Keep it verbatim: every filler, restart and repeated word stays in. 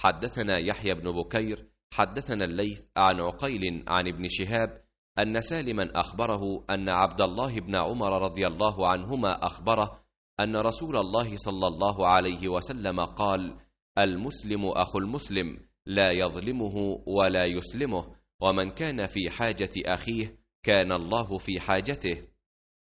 حدثنا يحيى بن بكير حدثنا الليث عن عقيل عن ابن شهاب أن سالما أخبره أن عبد الله بن عمر رضي الله عنهما أخبره أن رسول الله صلى الله عليه وسلم قال: المسلم أخو المسلم لا يظلمه ولا يسلمه، ومن كان في حاجة أخيه كان الله في حاجته.